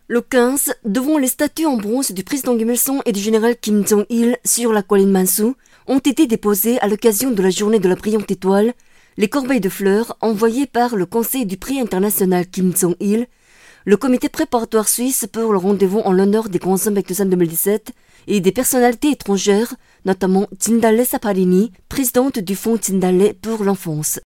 Le 15, devant les statues en bronze du président Kim Il-sung et du général Kim Jong-il sur la colline Mansu, ont été déposées à l'occasion de la journée de la brillante étoile les corbeilles de fleurs envoyées par le Conseil du prix international Kim Jong-il, le comité préparatoire suisse pour le rendez-vous en l'honneur des grands hommes avec Busan 2017 et des personnalités étrangères, notamment Jindal Saparini, présidente du Fonds Jindal pour l'enfance.